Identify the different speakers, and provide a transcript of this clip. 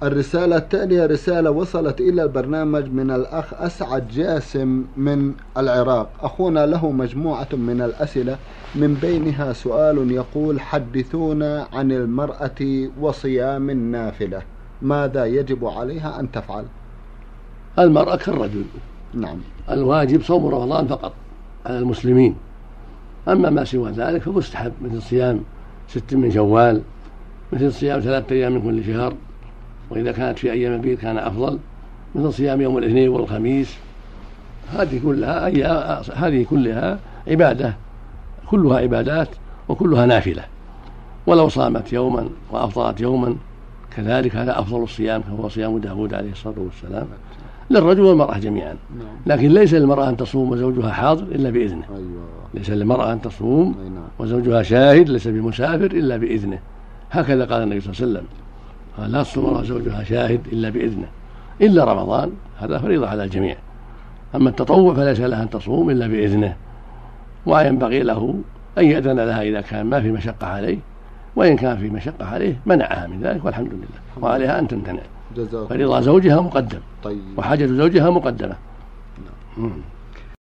Speaker 1: الرسالة التالية رسالة وصلت إلى البرنامج من الأخ أسعد جاسم من العراق. أخونا له مجموعة من الأسئلة، من بينها سؤال يقول: حدثونا عن المرأة وصيام النافلة، ماذا يجب عليها أن تفعل؟
Speaker 2: المرأة كالرجل،
Speaker 1: نعم،
Speaker 2: الواجب صوم رمضان فقط على المسلمين، أما ما سوى ذلك فمستحب، مثل صيام 6 من شوال، مثل صيام 3 أيام من كل شهر، وإذا كانت في أيام البيض كان أفضل، مثل صيام يوم الاثنين والخميس. هذه كلها عبادة، كلها عبادات وكلها نافلة. ولو صامت يوما وأفطرت يوما كذلك هذا أفضل الصيام، فهو صيام داود عليه الصلاة والسلام، للرجل والمرأة جميعا. لكن ليس للمرأة أن تصوم وزوجها حاضر إلا بإذنه. ليس للمرأة أن تصوم وزوجها شاهد، ليس بمسافر إلا بإذنه. هكذا قال النبي صلى الله عليه وسلم، قال: لا تصوم وزوجها شاهد إلا بإذنه، إلا رمضان، هذا فريضة على الجميع. أما التطوع فليس لها أن تصوم إلا بإذنه، وينبغي له أن يأذن لها إذا كان ما في مشقة عليه، وإن كان في مشقة عليه منعها من ذلك، والحمد لله، وعليها أن تمتنع. فرضا زوجها مقدم، وحاجة زوجها مقدمة.